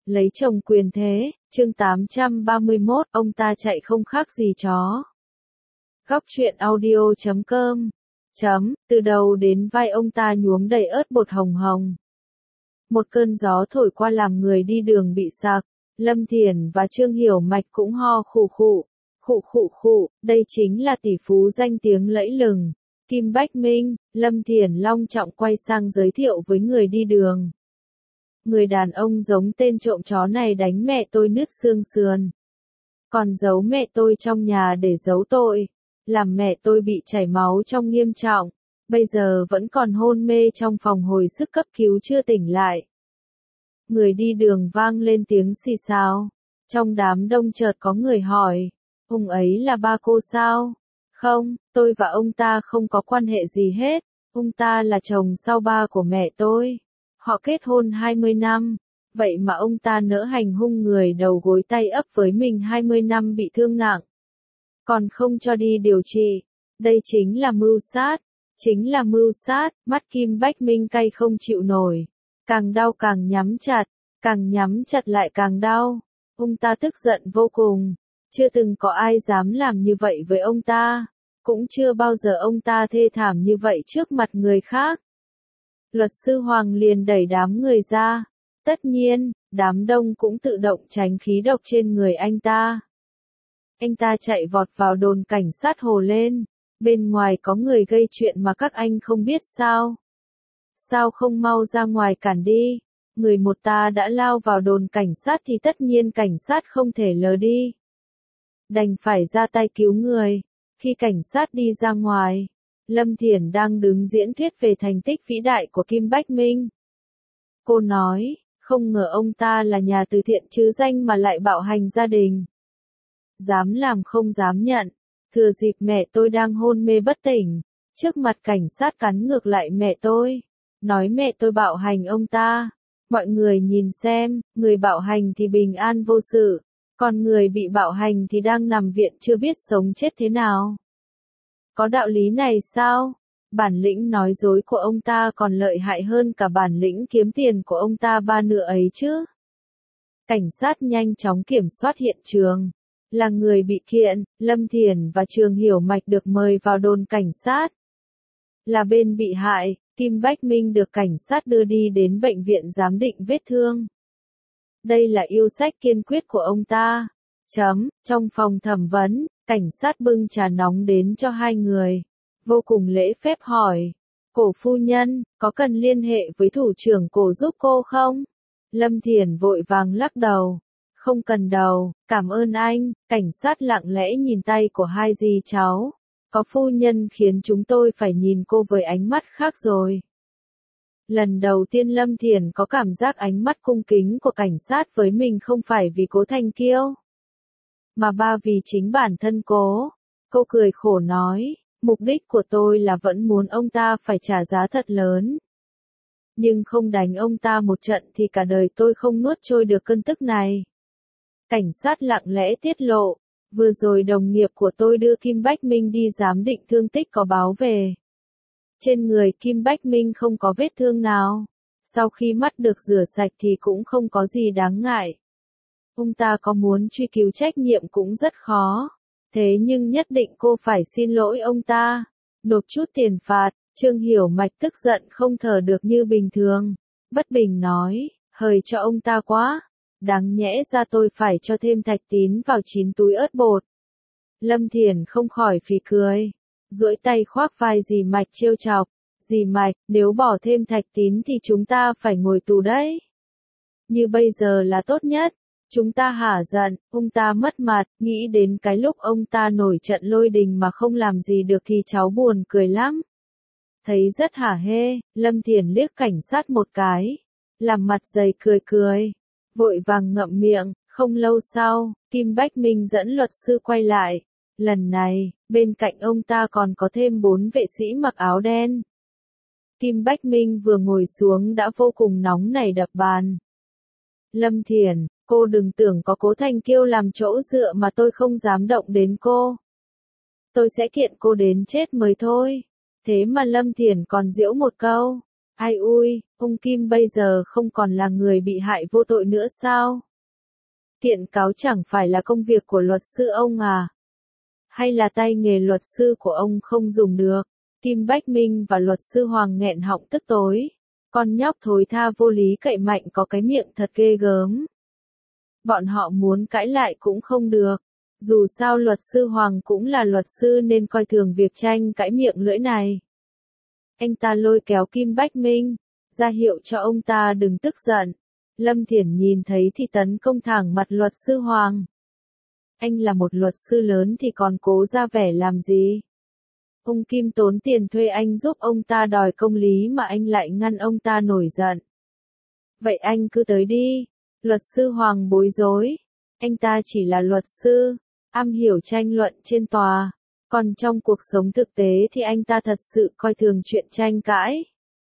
Lấy chồng quyền thế, chương 831, ông ta chạy không khác gì chó. Góc truyện audio.com. Từ đầu đến vai ông ta nhuốm đầy ớt bột hồng hồng. Một cơn gió thổi qua làm người đi đường bị sặc. Lâm Thiển và Trương Hiểu Mạch cũng ho khụ khụ, đây chính là tỷ phú danh tiếng lẫy lừng, Kim Bách Minh. Lâm Thiển long trọng quay sang giới thiệu với người đi đường. Người đàn ông giống tên trộm chó này đánh mẹ tôi nứt xương sườn. Còn giấu mẹ tôi trong nhà để giấu tội, làm mẹ tôi bị chảy máu trong nghiêm trọng, bây giờ vẫn còn hôn mê trong phòng hồi sức cấp cứu chưa tỉnh lại. Người đi đường vang lên tiếng xì xào. Trong đám đông chợt có người hỏi, ông ấy là ba cô sao? Không, tôi và ông ta không có quan hệ gì hết, ông ta là chồng sau ba của mẹ tôi. Họ kết hôn 20 năm, vậy mà ông ta nỡ hành hung người đầu gối tay ấp với mình 20 năm bị thương nặng. Còn không cho đi điều trị, đây chính là mưu sát, mắt Kim Bách Minh cay không chịu nổi. Càng đau càng nhắm chặt lại càng đau. Ông ta tức giận vô cùng, chưa từng có ai dám làm như vậy với ông ta, cũng chưa bao giờ ông ta thê thảm như vậy trước mặt người khác. Luật sư Hoàng liền đẩy đám người ra, tất nhiên, đám đông cũng tự động tránh khí độc trên người anh ta. Anh ta chạy vọt vào đồn cảnh sát Hồ lên, bên ngoài có người gây chuyện mà các anh không biết sao? Sao không mau ra ngoài cản đi? Người một ta đã lao vào đồn cảnh sát thì tất nhiên cảnh sát không thể lờ đi. Đành phải ra tay cứu người. Khi cảnh sát đi ra ngoài, Lâm Thiển đang đứng diễn thuyết về thành tích vĩ đại của Kim Bách Minh. Cô nói, không ngờ ông ta là nhà từ thiện chứ danh mà lại bạo hành gia đình. Dám làm không dám nhận, thừa dịp mẹ tôi đang hôn mê bất tỉnh, trước mặt cảnh sát cắn ngược lại mẹ tôi, nói mẹ tôi bạo hành ông ta. Mọi người nhìn xem, người bạo hành thì bình an vô sự, còn người bị bạo hành thì đang nằm viện chưa biết sống chết thế nào. Có đạo lý này sao? Bản lĩnh nói dối của ông ta còn lợi hại hơn cả bản lĩnh kiếm tiền của ông ta ba nửa ấy chứ. Cảnh sát nhanh chóng kiểm soát hiện trường. Là người bị kiện, Lâm Thiển và Trương Hiểu Mạch được mời vào đồn cảnh sát. Là bên bị hại, Kim Bách Minh được cảnh sát đưa đi đến bệnh viện giám định vết thương. Đây là yêu sách kiên quyết của ông ta. Trong phòng thẩm vấn, cảnh sát bưng trà nóng đến cho hai người. Vô cùng lễ phép hỏi. Cổ phu nhân, có cần liên hệ với thủ trưởng cổ giúp cô không? Lâm Thiển vội vàng lắc đầu. Không cần đâu, cảm ơn anh. Cảnh sát lặng lẽ nhìn tay của hai dì cháu. Có phu nhân khiến chúng tôi phải nhìn cô với ánh mắt khác rồi. Lần đầu tiên Lâm Thiển có cảm giác ánh mắt cung kính của cảnh sát với mình không phải vì Cố Thanh Kiêu, mà vì chính bản thân cô. Cô cười khổ nói, mục đích của tôi là vẫn muốn ông ta phải trả giá thật lớn. Nhưng không đánh ông ta một trận thì cả đời tôi không nuốt trôi được cơn tức này. Cảnh sát lặng lẽ tiết lộ, vừa rồi đồng nghiệp của tôi đưa Kim Bách Minh đi giám định thương tích có báo về. Trên người Kim Bách Minh không có vết thương nào. Sau khi mắt được rửa sạch thì cũng không có gì đáng ngại. Ông ta có muốn truy cứu trách nhiệm cũng rất khó. Thế nhưng nhất định cô phải xin lỗi ông ta. Nộp chút tiền phạt. Trương Hiểu Mạch tức giận không thở được như bình thường. Bất bình nói, hời cho ông ta quá. Đáng nhẽ ra tôi phải cho thêm thạch tín vào 9 túi ớt bột. Lâm Thiển không khỏi phì cười. Duỗi tay khoác vai dì Mạch trêu chọc. Dì Mạch, nếu bỏ thêm thạch tín thì chúng ta phải ngồi tù đấy. Như bây giờ là tốt nhất. Chúng ta hả giận, ông ta mất mặt, nghĩ đến cái lúc ông ta nổi trận lôi đình mà không làm gì được thì cháu buồn cười lắm. Thấy rất hả hê, Lâm Thiển liếc cảnh sát một cái. Làm mặt dày cười. Vội vàng ngậm miệng, không lâu sau, Kim Bách Minh dẫn luật sư quay lại. Lần này, bên cạnh ông ta còn có thêm 4 vệ sĩ mặc áo đen. Kim Bách Minh vừa ngồi xuống đã vô cùng nóng nảy đập bàn. Lâm Thiển, cô đừng tưởng có Cố Thanh Kiêu làm chỗ dựa mà tôi không dám động đến cô. Tôi sẽ kiện cô đến chết mới thôi. Thế mà Lâm Thiển còn giễu một câu. Ai ui, ông Kim bây giờ không còn là người bị hại vô tội nữa sao? Kiện cáo chẳng phải là công việc của luật sư ông à? Hay là tay nghề luật sư của ông không dùng được? Kim Bách Minh và luật sư Hoàng nghẹn họng tức tối. Con nhóc thối tha vô lý cậy mạnh có cái miệng thật ghê gớm. Bọn họ muốn cãi lại cũng không được. Dù sao luật sư Hoàng cũng là luật sư nên coi thường việc tranh cãi miệng lưỡi này. Anh ta lôi kéo Kim Bách Minh, ra hiệu cho ông ta đừng tức giận. Lâm Thiển nhìn thấy thì tấn công thẳng mặt luật sư Hoàng. Anh là một luật sư lớn thì còn cố ra vẻ làm gì? Ông Kim tốn tiền thuê anh giúp ông ta đòi công lý mà anh lại ngăn ông ta nổi giận. Vậy anh cứ tới đi. Luật sư Hoàng bối rối. Anh ta chỉ là luật sư, am hiểu tranh luận trên tòa. Còn trong cuộc sống thực tế thì anh ta thật sự coi thường chuyện tranh cãi.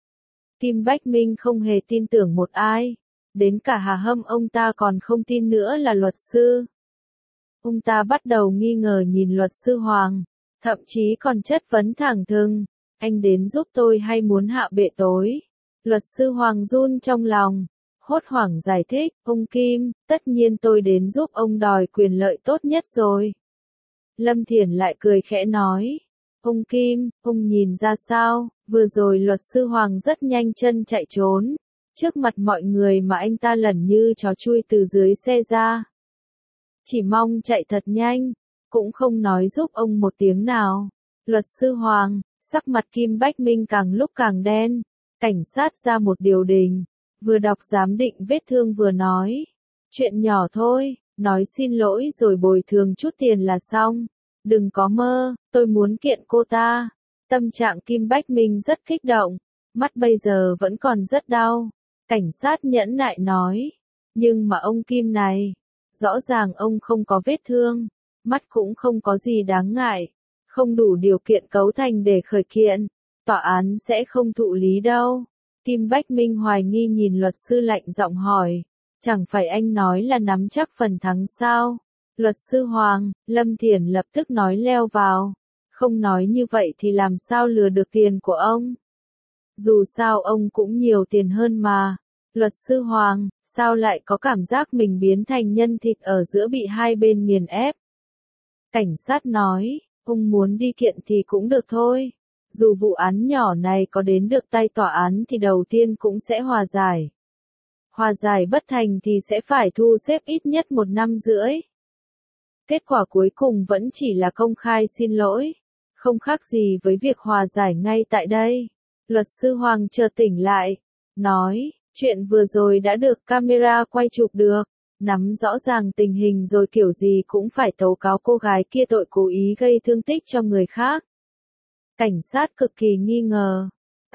Kim Bách Minh không hề tin tưởng một ai. Đến cả Hà Hâm ông ta còn không tin nữa là luật sư. Ông ta bắt đầu nghi ngờ nhìn luật sư Hoàng. Thậm chí còn chất vấn thẳng thừng. Anh đến giúp tôi hay muốn hạ bệ tối? Luật sư Hoàng run trong lòng. Hốt hoảng giải thích, ông Kim, tất nhiên tôi đến giúp ông đòi quyền lợi tốt nhất rồi. Lâm Thiển lại cười khẽ nói, ông Kim, ông nhìn ra sao, vừa rồi luật sư Hoàng rất nhanh chân chạy trốn, trước mặt mọi người mà anh ta lẩn như chó chui từ dưới xe ra. Chỉ mong chạy thật nhanh, cũng không nói giúp ông một tiếng nào. Luật sư Hoàng, sắc mặt Kim Bách Minh càng lúc càng đen, cảnh sát ra một điều đình. Vừa đọc giám định vết thương vừa nói. Chuyện nhỏ thôi, nói xin lỗi rồi bồi thường chút tiền là xong. Đừng có mơ, tôi muốn kiện cô ta. Tâm trạng Kim Bách Minh rất kích động. Mắt bây giờ vẫn còn rất đau. Cảnh sát nhẫn nại nói. Nhưng mà ông Kim này, rõ ràng ông không có vết thương. Mắt cũng không có gì đáng ngại. Không đủ điều kiện cấu thành để khởi kiện. Tòa án sẽ không thụ lý đâu. Kim Bách Minh hoài nghi nhìn luật sư lạnh giọng hỏi, chẳng phải anh nói là nắm chắc phần thắng sao? Luật sư Hoàng, Lâm Thiển lập tức nói leo vào, không nói như vậy thì làm sao lừa được tiền của ông? Dù sao ông cũng nhiều tiền hơn mà. Luật sư Hoàng, sao lại có cảm giác mình biến thành nhân thịt ở giữa bị hai bên nghiền ép? Cảnh sát nói, ông muốn đi kiện thì cũng được thôi. Dù vụ án nhỏ này có đến được tay tòa án thì đầu tiên cũng sẽ hòa giải. Hòa giải bất thành thì sẽ phải thu xếp ít nhất 1 năm rưỡi. Kết quả cuối cùng vẫn chỉ là công khai xin lỗi. Không khác gì với việc hòa giải ngay tại đây. Luật sư Hoàng chợt tỉnh lại. Nói, chuyện vừa rồi đã được camera quay chụp được. Nắm rõ ràng tình hình rồi kiểu gì cũng phải tố cáo cô gái kia tội cố ý gây thương tích cho người khác. Cảnh sát cực kỳ nghi ngờ.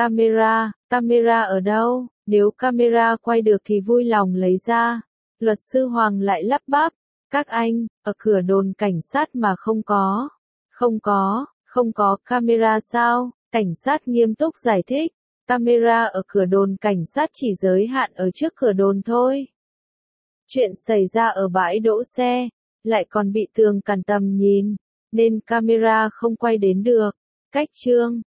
Camera ở đâu? Nếu camera quay được thì vui lòng lấy ra. Luật sư Hoàng lại lắp bắp. Các anh, ở cửa đồn cảnh sát mà không có. Không có camera sao? Cảnh sát nghiêm túc giải thích. Camera ở cửa đồn cảnh sát chỉ giới hạn ở trước cửa đồn thôi. Chuyện xảy ra ở bãi đỗ xe, lại còn bị tường cản tầm nhìn, nên camera không quay đến được. Cách chương